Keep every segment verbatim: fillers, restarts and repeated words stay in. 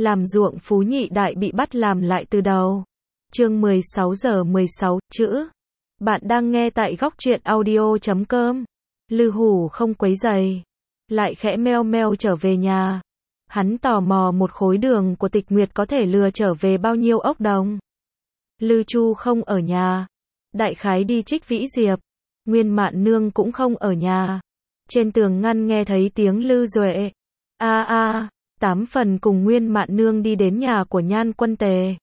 làm ruộng phú nhị đại bị bắt làm lại từ đầu. Chương mười sáu giờ mười sáu, chữ. Bạn đang nghe tại góc truyện audio chấm com. Lư Hủ không quấy rầy, lại khẽ meo meo trở về nhà. Hắn tò mò một khối đường của Tịch Nguyệt có thể lừa trở về bao nhiêu ốc đồng. Lư Chu không ở nhà, đại khái đi Trích Vĩ Diệp. Nguyên Mạn Nương cũng không ở nhà. Trên tường ngăn nghe thấy tiếng Lư Duệ. A a, tám phần cùng Nguyên Mạn Nương đi đến nhà của Nhan Quân Tề.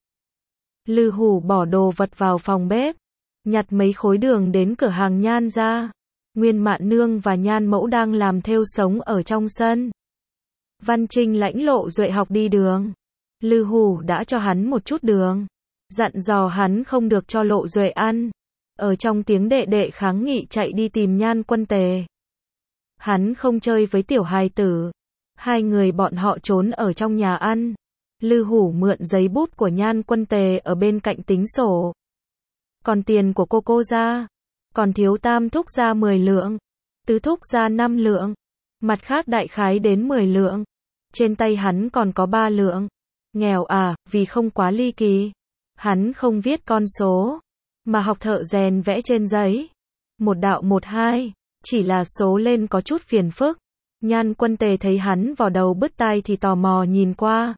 Lư Hủ bỏ đồ vật vào phòng bếp, nhặt mấy khối đường đến cửa hàng Nhan ra. Nguyên Mạn Nương và Nhan Mẫu đang làm thêu sống ở trong sân. Văn Trinh lãnh Lộ Duệ học đi đường. Lư Hủ đã cho hắn một chút đường, dặn dò hắn không được cho Lộ Duệ ăn. Ở trong tiếng đệ đệ kháng nghị chạy đi tìm Nhan Quân Tề. Hắn không chơi với tiểu hài tử. Hai người bọn họ trốn ở trong nhà ăn. Lư Hủ mượn giấy bút của Nhan Quân Tề ở bên cạnh tính sổ. Còn tiền của cô cô ra, còn thiếu Tam thúc ra mười lượng, Tứ thúc ra năm lượng, mặt khác đại khái đến mười lượng. Trên tay hắn còn có ba lượng. Nghèo à, vì không quá ly kỳ, hắn không viết con số, mà học thợ rèn vẽ trên giấy. Một đạo một hai, chỉ là số lên có chút phiền phức. Nhan Quân Tề thấy hắn vào đầu bứt tai thì tò mò nhìn qua.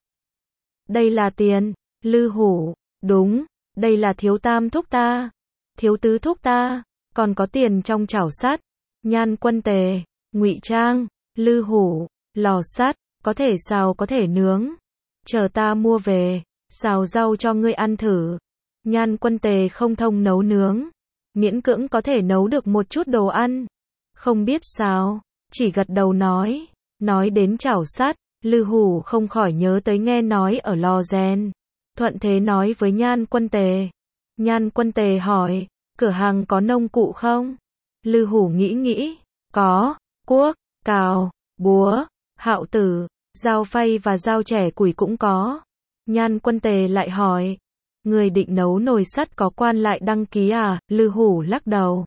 Đây là tiền. Lư Hủ, đúng, đây là thiếu Tam thúc ta, thiếu Tứ thúc ta, còn có tiền trong chảo sắt. Nhan Quân Tề, ngụy trang. Lư Hủ, lò sắt, có thể xào có thể nướng. Chờ ta mua về, xào rau cho ngươi ăn thử. Nhan Quân Tề không thông nấu nướng, miễn cưỡng có thể nấu được một chút đồ ăn. Không biết xào, chỉ gật đầu nói. Nói đến chảo sắt, Lư Hủ không khỏi nhớ tới nghe nói ở lò rèn. Thuận thế nói với Nhan Quân Tề. Nhan Quân Tề hỏi, cửa hàng có nông cụ không? Lư Hủ nghĩ nghĩ, có, cuốc, cào, búa, hạo tử, dao phay và dao chẻ củi cũng có. Nhan Quân Tề lại hỏi, người định nấu nồi sắt có quan lại đăng ký à? Lư Hủ lắc đầu.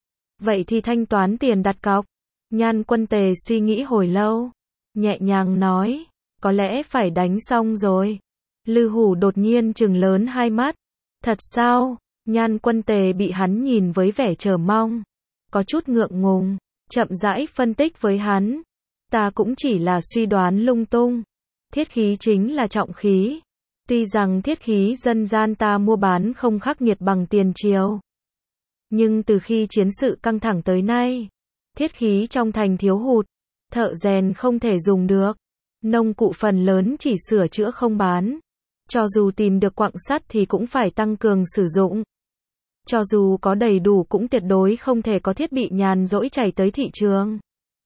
Vậy thì thanh toán tiền đặt cọc. Nhan Quân Tề suy nghĩ hồi lâu, nhẹ nhàng nói, có lẽ phải đánh xong rồi. Lư Hủ đột nhiên trừng lớn hai mắt. Thật sao? Nhan Quân Tề bị hắn nhìn với vẻ chờ mong, có chút ngượng ngùng, chậm rãi phân tích với hắn. Ta cũng chỉ là suy đoán lung tung. Thiết khí chính là trọng khí. Tuy rằng thiết khí dân gian ta mua bán không khắc nghiệt bằng tiền triều, nhưng từ khi chiến sự căng thẳng tới nay, thiết khí trong thành thiếu hụt, thợ rèn không thể dùng được, nông cụ phần lớn chỉ sửa chữa không bán. Cho dù tìm được quặng sắt thì cũng phải tăng cường sử dụng. Cho dù có đầy đủ cũng tuyệt đối không thể có thiết bị nhàn rỗi chảy tới thị trường.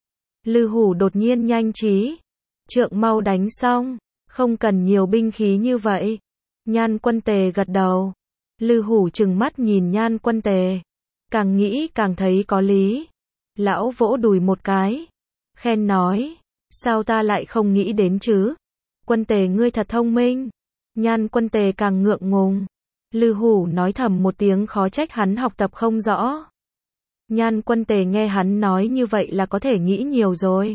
Lư Hủ đột nhiên nhanh trí. Trượng mau đánh xong, không cần nhiều binh khí như vậy. Nhan Quân Tề gật đầu. Lư Hủ trừng mắt nhìn Nhan Quân Tề, càng nghĩ càng thấy có lý. Lão vỗ đùi một cái, khen nói, sao ta lại không nghĩ đến chứ? Quân Tề ngươi thật thông minh. Nhan Quân Tề càng ngượng ngùng. Lư Hủ nói thầm một tiếng khó trách hắn học tập không rõ. Nhan Quân Tề nghe hắn nói như vậy là có thể nghĩ nhiều rồi.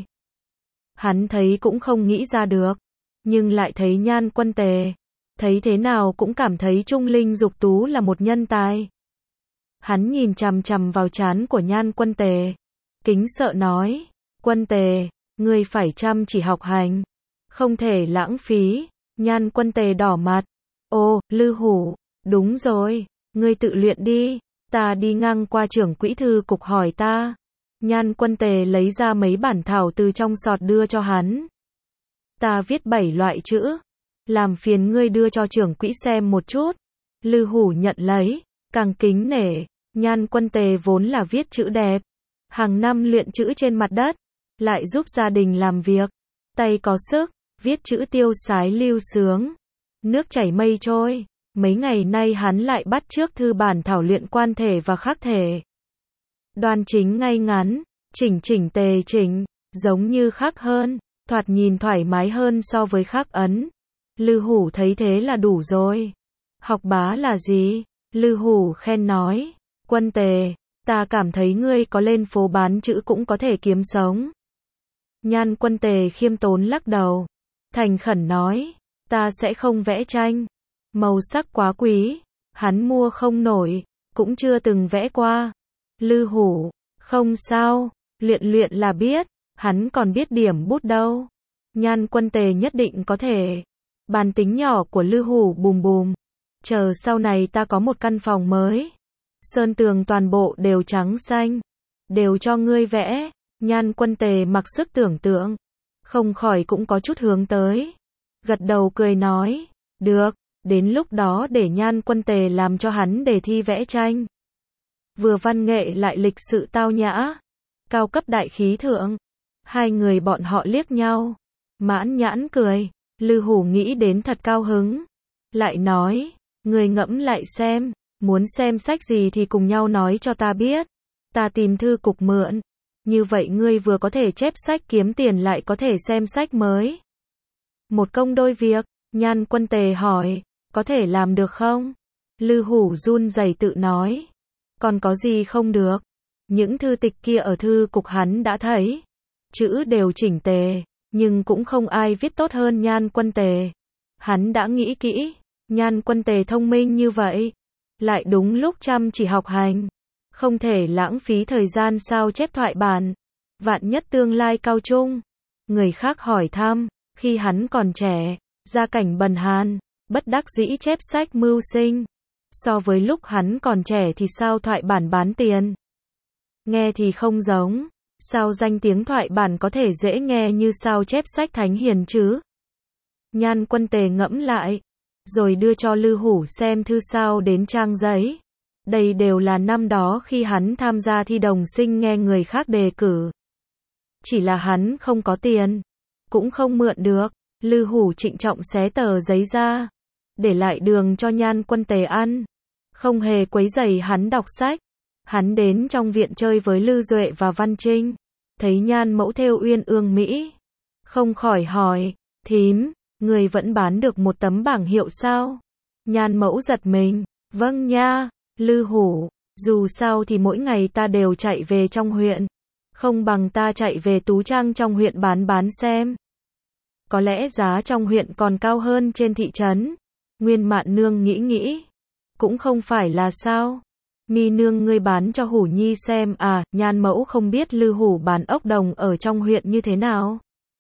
Hắn thấy cũng không nghĩ ra được, nhưng lại thấy Nhan Quân Tề, thấy thế nào cũng cảm thấy Trung Linh Dục Tú là một nhân tài. Hắn nhìn chằm chằm vào trán của Nhan Quân Tề, kính sợ nói, Quân Tề, ngươi phải chăm chỉ học hành, không thể lãng phí. Nhan Quân Tề đỏ mặt. Ô, Lư Hủ, đúng rồi, ngươi tự luyện đi, ta đi ngang qua trưởng quỹ thư cục hỏi ta. Nhan Quân Tề lấy ra mấy bản thảo từ trong sọt đưa cho hắn. Ta viết bảy loại chữ, làm phiền ngươi đưa cho trưởng quỹ xem một chút. Lư Hủ nhận lấy, càng kính nể. Nhan Quân Tề vốn là viết chữ đẹp, hàng năm luyện chữ trên mặt đất, lại giúp gia đình làm việc, tay có sức, viết chữ tiêu sái lưu sướng, nước chảy mây trôi. Mấy ngày nay hắn lại bắt chước thư bản thảo luyện quan thể và khắc thể. Đoan chính ngay ngắn, chỉnh chỉnh tề chỉnh, giống như khắc hơn, thoạt nhìn thoải mái hơn so với khắc ấn. Lư Hủ thấy thế là đủ rồi. Học bá là gì? Lư Hủ khen nói, Quân Tề, ta cảm thấy ngươi có lên phố bán chữ cũng có thể kiếm sống. Nhan Quân Tề khiêm tốn lắc đầu, thành khẩn nói, ta sẽ không vẽ tranh. Màu sắc quá quý, hắn mua không nổi, cũng chưa từng vẽ qua. Lư Hủ, không sao, luyện luyện là biết, hắn còn biết điểm bút đâu. Nhan Quân Tề nhất định có thể. Bàn tính nhỏ của Lư Hủ bùm bùm. Chờ sau này ta có một căn phòng mới. Sơn tường toàn bộ đều trắng xanh. Đều cho ngươi vẽ. Nhan Quân Tề mặc sức tưởng tượng. Không khỏi cũng có chút hướng tới. Gật đầu cười nói. Được, đến lúc đó để Nhan Quân Tề làm cho hắn đề thi vẽ tranh. Vừa văn nghệ lại lịch sự tao nhã. Cao cấp đại khí thượng. Hai người bọn họ liếc nhau. Mãn nhãn cười. Lư Hủ nghĩ đến thật cao hứng. Lại nói, người ngẫm lại xem, muốn xem sách gì thì cùng nhau nói cho ta biết. Ta tìm thư cục mượn. Như vậy ngươi vừa có thể chép sách kiếm tiền lại có thể xem sách mới. Một công đôi việc, Nhan Quân Tề hỏi, có thể làm được không? Lư Hủ run rẩy tự nói. Còn có gì không được? Những thư tịch kia ở thư cục hắn đã thấy. Chữ đều chỉnh tề, nhưng cũng không ai viết tốt hơn Nhan Quân Tề. Hắn đã nghĩ kỹ, Nhan Quân Tề thông minh như vậy, lại đúng lúc chăm chỉ học hành, không thể lãng phí thời gian sao chép thoại bản. Vạn nhất tương lai cao trung, người khác hỏi thăm, khi hắn còn trẻ, gia cảnh bần hàn, bất đắc dĩ chép sách mưu sinh. So với lúc hắn còn trẻ thì sao thoại bản bán tiền? Nghe thì không giống. Sao danh tiếng thoại bản có thể dễ nghe như sao chép sách thánh hiền chứ? Nhan Quân Tề ngẫm lại, rồi đưa cho Lư Hủ xem thư sao đến trang giấy. Đây đều là năm đó khi hắn tham gia thi đồng sinh nghe người khác đề cử. Chỉ là hắn không có tiền, cũng không mượn được. Lư Hủ trịnh trọng xé tờ giấy ra, để lại đường cho Nhan Quân Tề ăn, không hề quấy rầy hắn đọc sách. Hắn đến trong viện chơi với Lư Duệ và Văn Trinh, thấy Nhan mẫu thêu uyên ương mỹ, không khỏi hỏi, thím, người vẫn bán được một tấm bảng hiệu sao? Nhan mẫu giật mình, vâng nha, Lư Hủ, dù sao thì mỗi ngày ta đều chạy về trong huyện, không bằng ta chạy về Tú Trang trong huyện bán bán xem. Có lẽ giá trong huyện còn cao hơn trên thị trấn. Nguyên Mạn Nương nghĩ nghĩ, cũng không phải là sao. Mi nương ngươi bán cho Hủ Nhi xem à? Nhan mẫu không biết Lư Hủ bán ốc đồng ở trong huyện như thế nào.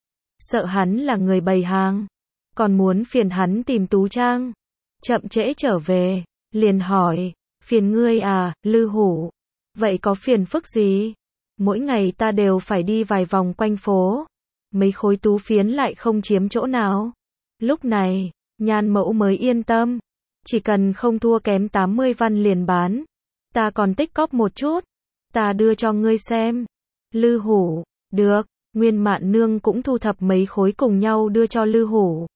Sợ hắn là người bày hàng, còn muốn phiền hắn tìm Tú Trang. Chậm trễ trở về, liền hỏi, phiền ngươi à, Lư Hủ? Vậy có phiền phức gì? Mỗi ngày ta đều phải đi vài vòng quanh phố, mấy khối tú phiến lại không chiếm chỗ nào. Lúc này, Nhan mẫu mới yên tâm, chỉ cần không thua kém tám mươi văn liền bán. Ta còn tích cóp một chút, ta đưa cho ngươi xem. Lư Hủ, được. Nguyên Mạn Nương cũng thu thập mấy khối cùng nhau đưa cho Lư Hủ.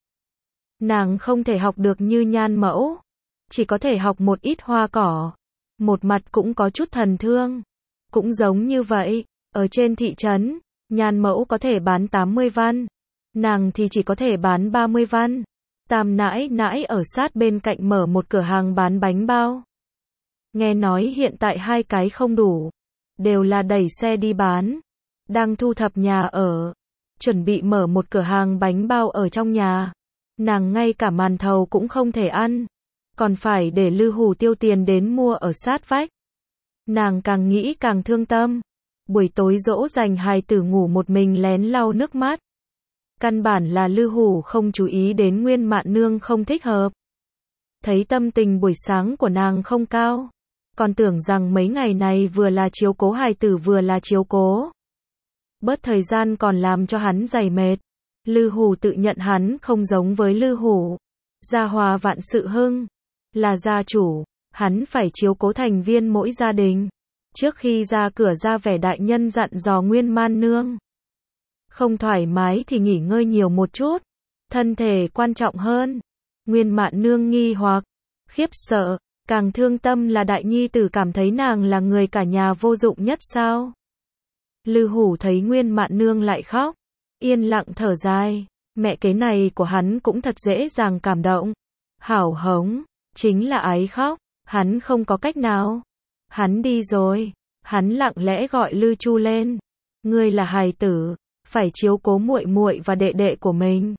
Nàng không thể học được như Nhan mẫu, chỉ có thể học một ít hoa cỏ, một mặt cũng có chút thần thương. Cũng giống như vậy, ở trên thị trấn, Nhan mẫu có thể bán tám mươi văn, nàng thì chỉ có thể bán ba mươi văn. Tam nãi nãi ở sát bên cạnh mở một cửa hàng bán bánh bao. Nghe nói hiện tại hai cái không đủ, đều là đẩy xe đi bán. Đang thu thập nhà ở, chuẩn bị mở một cửa hàng bánh bao ở trong nhà. Nàng ngay cả màn thầu cũng không thể ăn, còn phải để Lư Hủ tiêu tiền đến mua ở sát vách. Nàng càng nghĩ càng thương tâm. Buổi tối dỗ dành hài tử ngủ một mình lén lau nước mắt. Căn bản là Lư Hủ không chú ý đến Nguyên Mạn Nương không thích hợp. Thấy tâm tình buổi sáng của nàng không cao, còn tưởng rằng mấy ngày này vừa là chiếu cố hài tử vừa là chiếu cố. Bớt thời gian còn làm cho hắn dày mệt. Lư Hủ tự nhận hắn không giống với Lư Hủ. Gia Hòa vạn sự hưng, là gia chủ, hắn phải chiếu cố thành viên mỗi gia đình. Trước khi ra cửa ra vẻ đại nhân dặn dò Nguyên Mạn Nương. Không thoải mái thì nghỉ ngơi nhiều một chút, thân thể quan trọng hơn. Nguyên Mạn Nương nghi hoặc, khiếp sợ, càng thương tâm là đại nhi tử cảm thấy nàng là người cả nhà vô dụng nhất sao. Lư Hủ thấy Nguyên Mạn Nương lại khóc, yên lặng thở dài, mẹ kế này của hắn cũng thật dễ dàng cảm động. Hảo hống, chính là ái khóc, hắn không có cách nào. Hắn đi rồi, hắn lặng lẽ gọi Lư Chu lên. Ngươi là hài tử, phải chiếu cố muội muội và đệ đệ của mình,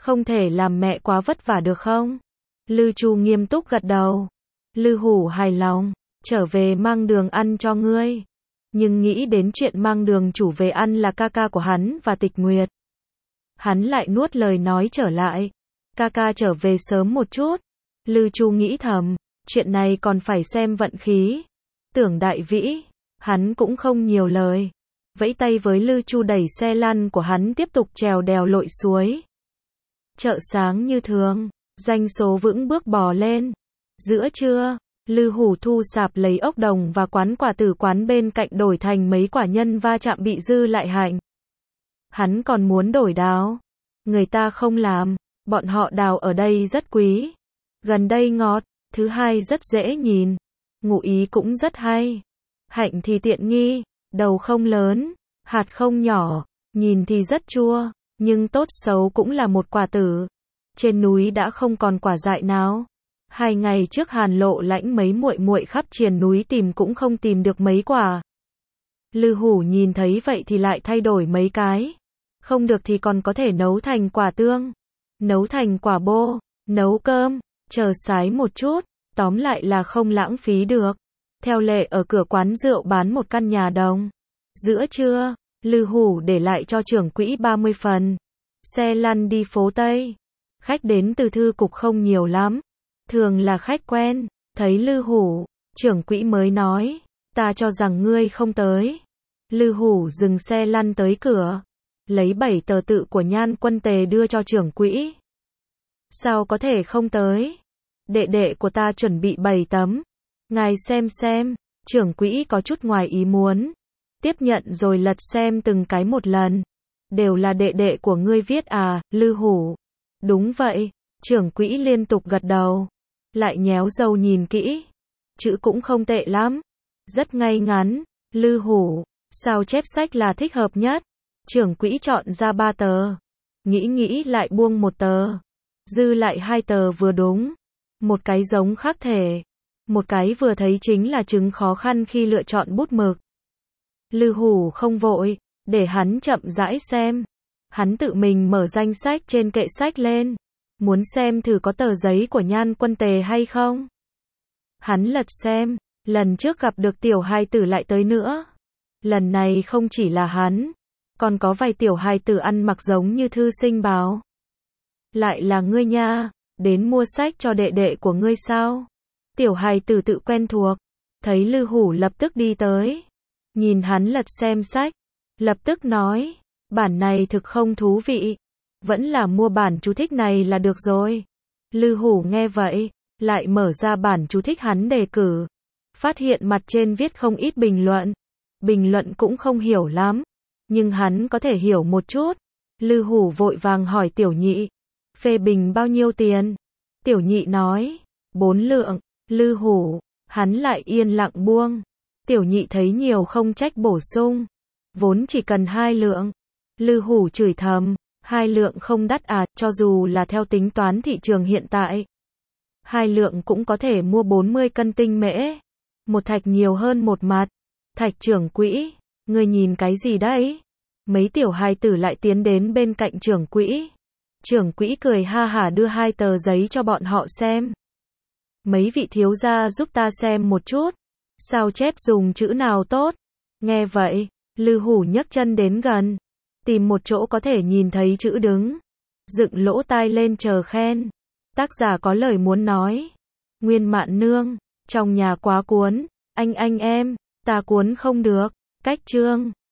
Không thể làm mẹ quá vất vả được không? Lư Chu nghiêm túc gật đầu. Lư Hủ hài lòng, trở về mang đường ăn cho ngươi. Nhưng nghĩ đến chuyện mang đường chủ về ăn là ca ca của hắn và Tịch Nguyệt. Hắn lại nuốt lời nói trở lại. Ca ca trở về sớm một chút. Lư Chu nghĩ thầm, chuyện này còn phải xem vận khí. Tưởng Đại Vĩ, hắn cũng không nhiều lời. Vẫy tay với Lư Chu đẩy xe lăn của hắn tiếp tục trèo đèo lội suối. Chợ sáng như thường, doanh số vững bước bò lên. Giữa trưa, Lư Hủ thu sạp lấy ốc đồng và quán quả tử quán bên cạnh đổi thành mấy quả nhân va chạm bị dư lại hạnh. Hắn còn muốn đổi đào. Người ta không làm, bọn họ đào ở đây rất quý. Gần đây ngọt, thứ hai rất dễ nhìn. Ngụ ý cũng rất hay. Hạnh thì tiện nghi, đầu không lớn, hạt không nhỏ, nhìn thì rất chua, nhưng tốt xấu cũng là một quả tử. Trên núi đã không còn quả dại nào. Hai ngày trước Hàn Lộ lãnh mấy muội muội khắp triền núi tìm cũng không tìm được mấy quả. Lư Hủ nhìn thấy vậy thì lại thay đổi mấy cái. Không được thì còn có thể nấu thành quả tương, nấu thành quả bô, nấu cơm, chờ sái một chút, tóm lại là không lãng phí được. Theo lệ ở cửa quán rượu bán một căn nhà đồng. Giữa trưa, Lư Hủ để lại cho trưởng quỹ ba mươi phần. Xe lăn đi phố Tây. Khách đến từ thư cục không nhiều lắm. Thường là khách quen. Thấy Lư Hủ, trưởng quỹ mới nói, ta cho rằng ngươi không tới. Lư Hủ dừng xe lăn tới cửa. Lấy bảy tờ tự của Nhan Quân Tề đưa cho trưởng quỹ. Sao có thể không tới? Đệ đệ của ta chuẩn bị bảy tấm. Ngài xem xem. Trưởng quỹ có chút ngoài ý muốn. Tiếp nhận rồi lật xem từng cái một lần. Đều là đệ đệ của ngươi viết à, Lư Hủ. Đúng vậy. Trưởng quỹ liên tục gật đầu. Lại nhéo râu nhìn kỹ. Chữ cũng không tệ lắm. Rất ngay ngắn. Lư Hủ. Sao chép sách là thích hợp nhất? Trưởng quỹ chọn ra ba tờ. Nghĩ nghĩ lại buông một tờ. Dư lại hai tờ vừa đúng. Một cái giống khác thể. Một cái vừa thấy chính là chứng khó khăn khi lựa chọn bút mực. Lư Hủ không vội, để hắn chậm rãi xem. Hắn tự mình mở danh sách trên kệ sách lên. Muốn xem thử có tờ giấy của Nhan Quân Tề hay không. Hắn lật xem, lần trước gặp được tiểu hài tử lại tới nữa. Lần này không chỉ là hắn, còn có vài tiểu hài tử ăn mặc giống như thư sinh báo. Lại là ngươi nha, đến mua sách cho đệ đệ của ngươi sao? Tiểu hài tử tự quen thuộc, thấy Lư Hủ lập tức đi tới. Nhìn hắn lật xem sách, lập tức nói, bản này thực không thú vị. Vẫn là mua bản chú thích này là được rồi. Lư Hủ nghe vậy, lại mở ra bản chú thích hắn đề cử. Phát hiện mặt trên viết không ít bình luận. Bình luận cũng không hiểu lắm, nhưng hắn có thể hiểu một chút. Lư Hủ vội vàng hỏi Tiểu Nhị, phê bình bao nhiêu tiền? Tiểu Nhị nói, bốn lượng. Lư Hủ, hắn lại yên lặng buông. Tiểu Nhị thấy nhiều không trách bổ sung, vốn chỉ cần hai lượng. Lư Hủ chửi thầm, hai lượng không đắt à, cho dù là theo tính toán thị trường hiện tại. Hai lượng cũng có thể mua bốn mươi cân tinh mễ. Một thạch nhiều hơn một mặt. Thạch trưởng quỹ, ngươi nhìn cái gì đấy? Mấy tiểu hài tử lại tiến đến bên cạnh trưởng quỹ. Trưởng quỹ cười ha hả đưa hai tờ giấy cho bọn họ xem. Mấy vị thiếu gia giúp ta xem một chút. Sao chép dùng chữ nào tốt? Nghe vậy, Lư Hủ nhấc chân đến gần. Tìm một chỗ có thể nhìn thấy chữ đứng. Dựng lỗ tai lên chờ khen. Tác giả có lời muốn nói. Nguyên Mạn Nương, trong nhà quá cuốn. Anh anh em, ta cuốn không được. Cách chương.